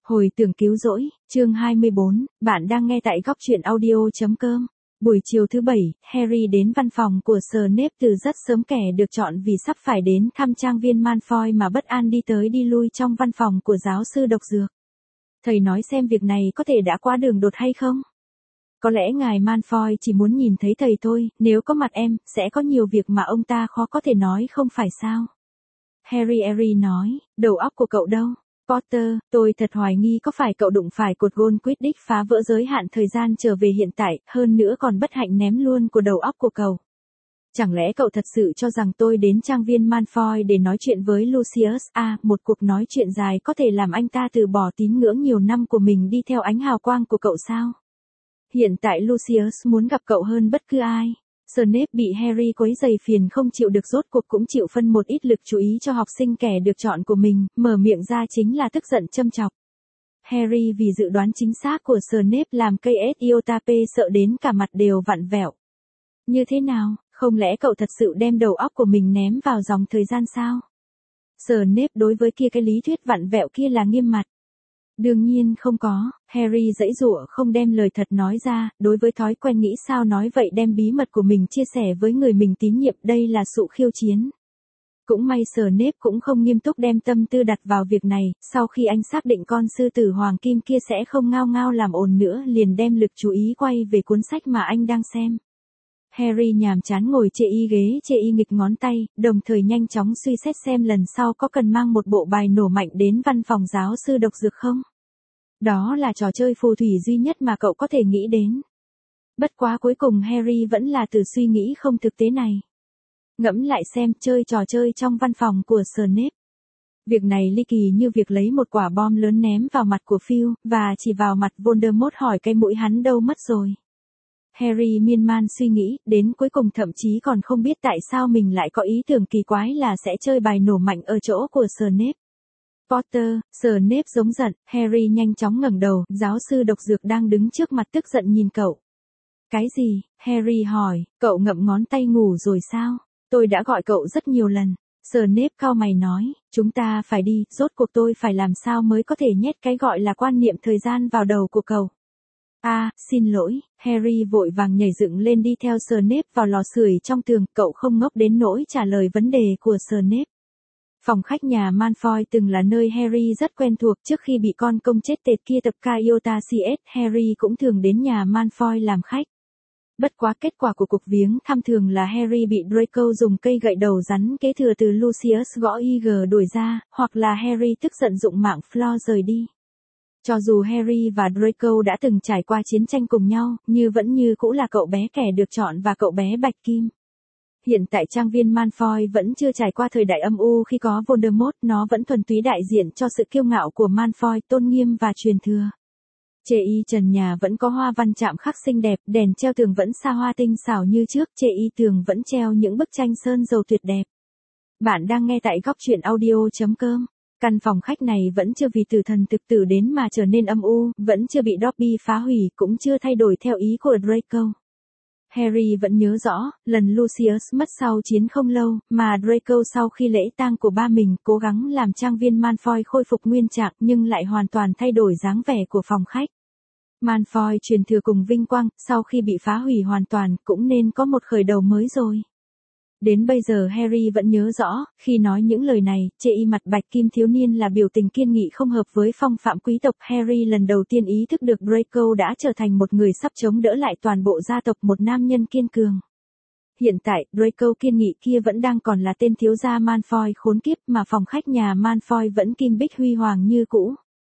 Hồi tưởng cứu rỗi, chương 24, bạn đang nghe tại góc truyện audio.com. Buổi chiều thứ Bảy, Harry đến văn phòng của Snape từ rất sớm, kẻ được chọn vì sắp phải đến thăm trang viên Malfoy mà bất an đi tới đi lui trong văn phòng của giáo sư độc dược. Thầy nói xem việc này có thể đã quá đường đột hay không? Có lẽ ngài Malfoy chỉ muốn nhìn thấy thầy thôi, nếu có mặt em, sẽ có nhiều việc mà ông ta khó có thể nói không phải sao? Harry nói, đầu óc của cậu đâu? Potter, tôi thật hoài nghi có phải cậu đụng phải cột gôn Quidditch phá vỡ giới hạn thời gian trở về hiện tại, hơn nữa còn bất hạnh ném luôn của đầu óc của cậu. Chẳng lẽ cậu thật sự cho rằng tôi đến trang viên Malfoy để nói chuyện với Lucius? Một cuộc nói chuyện dài có thể làm anh ta từ bỏ tín ngưỡng nhiều năm của mình đi theo ánh hào quang của cậu sao? Hiện tại Lucius muốn gặp cậu hơn bất cứ ai. Snape bị Harry quấy rầy phiền không chịu được, rốt cuộc cũng chịu phân một ít lực chú ý cho học sinh kẻ được chọn của mình, mở miệng ra chính là tức giận châm chọc. Harry vì dự đoán chính xác của Snape làm cây Iotape sợ đến cả mặt đều vặn vẹo. Như thế nào, không lẽ cậu thật sự đem đầu óc của mình ném vào dòng thời gian sao? Snape đối với cái lý thuyết vặn vẹo kia là nghiêm mặt. Đương nhiên không có, Harry giãy giụa không đem lời thật nói ra, đối với thói quen nghĩ sao nói vậy đem bí mật của mình chia sẻ với người mình tín nhiệm, đây là sự khiêu chiến. Cũng may Snape cũng không nghiêm túc đem tâm tư đặt vào việc này, sau khi anh xác định con sư tử hoàng kim kia sẽ không ngao ngao làm ồn nữa liền đem lực chú ý quay về cuốn sách mà anh đang xem. Harry nhàm chán ngồi chê y ghế, chê y nghịch ngón tay, đồng thời nhanh chóng suy xét xem lần sau có cần mang một bộ bài nổ mạnh đến văn phòng giáo sư độc dược không. Đó là trò chơi phù thủy duy nhất mà cậu có thể nghĩ đến. Bất quá cuối cùng Harry vẫn là từ suy nghĩ không thực tế này. Ngẫm lại xem, chơi trò chơi trong văn phòng của Snape. Việc này ly kỳ như việc lấy một quả bom lớn ném vào mặt của Phil, và chỉ vào mặt Voldemort hỏi cái mũi hắn đâu mất rồi. Harry miên man suy nghĩ, đến cuối cùng thậm chí còn không biết tại sao mình lại có ý tưởng kỳ quái là sẽ chơi bài nổ mạnh ở chỗ của Snape. Potter, Snape giống giận, Harry nhanh chóng ngẩng đầu, giáo sư độc dược đang đứng trước mặt tức giận nhìn cậu. Cái gì? Harry hỏi, cậu ngậm ngón tay ngủ rồi sao? Tôi đã gọi cậu rất nhiều lần. Snape cau mày nói, chúng ta phải đi, rốt cuộc tôi phải làm sao mới có thể nhét cái gọi là quan niệm thời gian vào đầu của cậu. Xin lỗi, Harry vội vàng nhảy dựng lên đi theo Snape vào lò sưởi trong tường, cậu không ngốc đến nỗi trả lời vấn đề của Snape. Phòng khách nhà Malfoy từng là nơi Harry rất quen thuộc, trước khi bị con công chết tiệt kia tập Iota CS, Harry cũng thường đến nhà Malfoy làm khách. Bất quá kết quả của cuộc viếng thăm thường là Harry bị Draco dùng cây gậy đầu rắn kế thừa từ Lucius gõ IG đuổi ra, hoặc là Harry tức giận dụng mạng Fleur rời đi. Cho dù Harry và Draco đã từng trải qua chiến tranh cùng nhau, nhưng vẫn như cũ là cậu bé kẻ được chọn và cậu bé Bạch Kim. Hiện tại trang viên Malfoy vẫn chưa trải qua thời đại âm u khi có Voldemort, nó vẫn thuần túy đại diện cho sự kiêu ngạo của Malfoy, tôn nghiêm và truyền thừa. Chê y trần nhà vẫn có hoa văn chạm khắc xinh đẹp, đèn treo tường vẫn xa hoa tinh xảo như trước, chê y tường vẫn treo những bức tranh sơn dầu tuyệt đẹp. Bạn đang nghe tại góc truyện audio.com. Căn phòng khách này vẫn chưa vì tử thần thực tử đến mà trở nên âm u, vẫn chưa bị Dobby phá hủy, cũng chưa thay đổi theo ý của Draco. Harry vẫn nhớ rõ, lần Lucius mất sau chiến không lâu, mà Draco sau khi lễ tang của ba mình cố gắng làm trang viên Malfoy khôi phục nguyên trạng nhưng lại hoàn toàn thay đổi dáng vẻ của phòng khách. Malfoy truyền thừa cùng vinh quang, sau khi bị phá hủy hoàn toàn, cũng nên có một khởi đầu mới rồi. Đến bây giờ Harry vẫn nhớ rõ, khi nói những lời này, chê y mặt Bạch Kim thiếu niên là biểu tình kiên nghị không hợp với phong phạm quý tộc. Harry lần đầu tiên ý thức được Draco đã trở thành một người sắp chống đỡ lại toàn bộ gia tộc, một nam nhân kiên cường. Hiện tại, Draco kiên nghị kia vẫn đang còn là tên thiếu gia Malfoy khốn kiếp, mà phòng khách nhà Malfoy vẫn kim bích huy hoàng như cũ.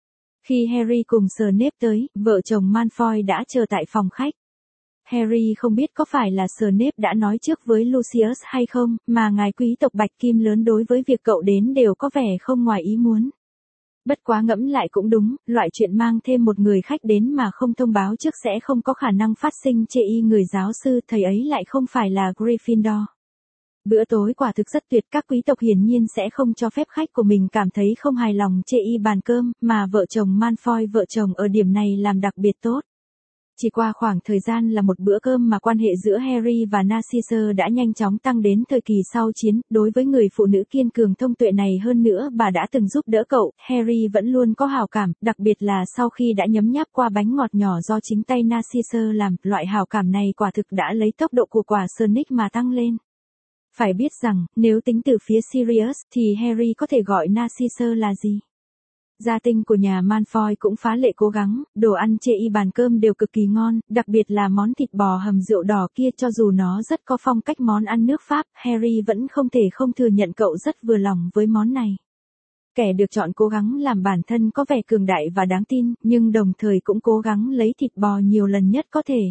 Khi Harry cùng Snape tới, vợ chồng Malfoy đã chờ tại phòng khách. Harry không biết có phải là Snape đã nói trước với Lucius hay không, mà ngài quý tộc Bạch Kim lớn đối với việc cậu đến đều có vẻ không ngoài ý muốn. Bất quá ngẫm lại cũng đúng, loại chuyện mang thêm một người khách đến mà không thông báo trước sẽ không có khả năng phát sinh, chê y người giáo sư thầy ấy lại không phải là Gryffindor. Bữa tối quả thực rất tuyệt, các quý tộc hiển nhiên sẽ không cho phép khách của mình cảm thấy không hài lòng chê y bàn cơm, mà vợ chồng Malfoy vợ chồng ở điểm này làm đặc biệt tốt. Chỉ qua khoảng thời gian là một bữa cơm mà quan hệ giữa Harry và Narcissa đã nhanh chóng tăng đến thời kỳ sau chiến, đối với người phụ nữ kiên cường thông tuệ này hơn nữa bà đã từng giúp đỡ cậu, Harry vẫn luôn có hảo cảm, đặc biệt là sau khi đã nhấm nháp qua bánh ngọt nhỏ do chính tay Narcissa làm, loại hảo cảm này quả thực đã lấy tốc độ của quả Sonic mà tăng lên. Phải biết rằng, nếu tính từ phía Sirius, thì Harry có thể gọi Narcissa là gì? Gia tinh của nhà Malfoy cũng phá lệ cố gắng, đồ ăn chê y bàn cơm đều cực kỳ ngon, đặc biệt là món thịt bò hầm rượu đỏ kia cho dù nó rất có phong cách món ăn nước Pháp, Harry vẫn không thể không thừa nhận cậu rất vừa lòng với món này. Kẻ được chọn cố gắng làm bản thân có vẻ cường đại và đáng tin, nhưng đồng thời cũng cố gắng lấy thịt bò nhiều lần nhất có thể.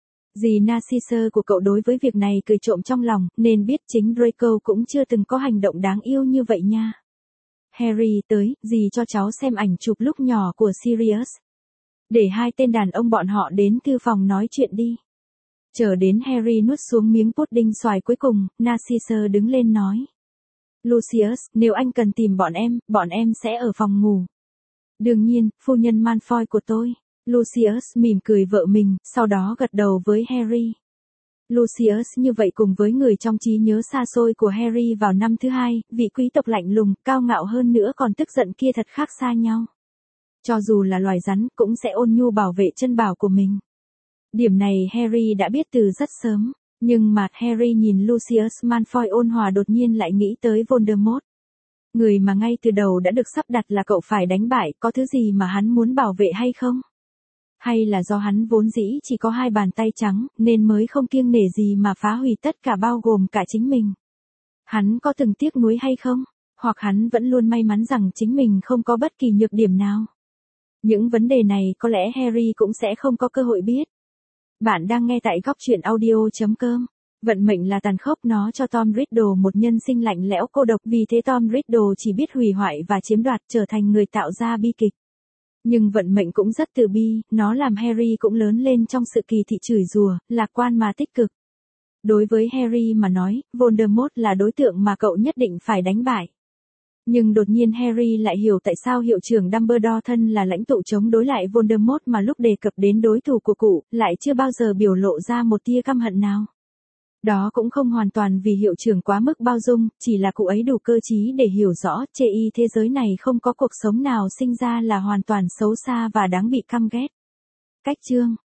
Dì Narcissa của cậu đối với việc này cười trộm trong lòng, nên biết chính Draco cũng chưa từng có hành động đáng yêu như vậy nha. Harry tới, dì cho cháu xem ảnh chụp lúc nhỏ của Sirius. Để hai tên đàn ông bọn họ đến thư phòng nói chuyện đi. Chờ đến Harry nuốt xuống miếng pudding xoài cuối cùng, Narcissa đứng lên nói. Lucius, nếu anh cần tìm bọn em sẽ ở phòng ngủ. Đương nhiên, phu nhân Malfoy của tôi. Lucius mỉm cười vợ mình, sau đó gật đầu với Harry. Lucius như vậy cùng với người trong trí nhớ xa xôi của Harry vào năm thứ hai, vị quý tộc lạnh lùng, cao ngạo hơn nữa còn tức giận kia thật khác xa nhau. Cho dù là loài rắn cũng sẽ ôn nhu bảo vệ chân bảo của mình. Điểm này Harry đã biết từ rất sớm, nhưng mà Harry nhìn Lucius Malfoy ôn hòa đột nhiên lại nghĩ tới Voldemort. Người mà ngay từ đầu đã được sắp đặt là cậu phải đánh bại, có thứ gì mà hắn muốn bảo vệ hay không? Hay là do hắn vốn dĩ chỉ có hai bàn tay trắng, nên mới không kiêng nể gì mà phá hủy tất cả bao gồm cả chính mình? Hắn có từng tiếc nuối hay không? Hoặc hắn vẫn luôn may mắn rằng chính mình không có bất kỳ nhược điểm nào? Những vấn đề này có lẽ Harry cũng sẽ không có cơ hội biết. Bạn đang nghe tại góc truyện audio.com. Vận mệnh là tàn khốc, nó cho Tom Riddle một nhân sinh lạnh lẽo cô độc, vì thế Tom Riddle chỉ biết hủy hoại và chiếm đoạt, trở thành người tạo ra bi kịch. Nhưng vận mệnh cũng rất từ bi, nó làm Harry cũng lớn lên trong sự kỳ thị chửi rủa, lạc quan mà tích cực. Đối với Harry mà nói, Voldemort là đối tượng mà cậu nhất định phải đánh bại. Nhưng đột nhiên Harry lại hiểu tại sao hiệu trưởng Dumbledore thân là lãnh tụ chống đối lại Voldemort mà lúc đề cập đến đối thủ của cụ, lại chưa bao giờ biểu lộ ra một tia căm hận nào. Đó cũng không hoàn toàn vì hiệu trưởng quá mức bao dung, chỉ là cụ ấy đủ cơ trí để hiểu rõ, chê y thế giới này không có cuộc sống nào sinh ra là hoàn toàn xấu xa và đáng bị căm ghét. Cách chương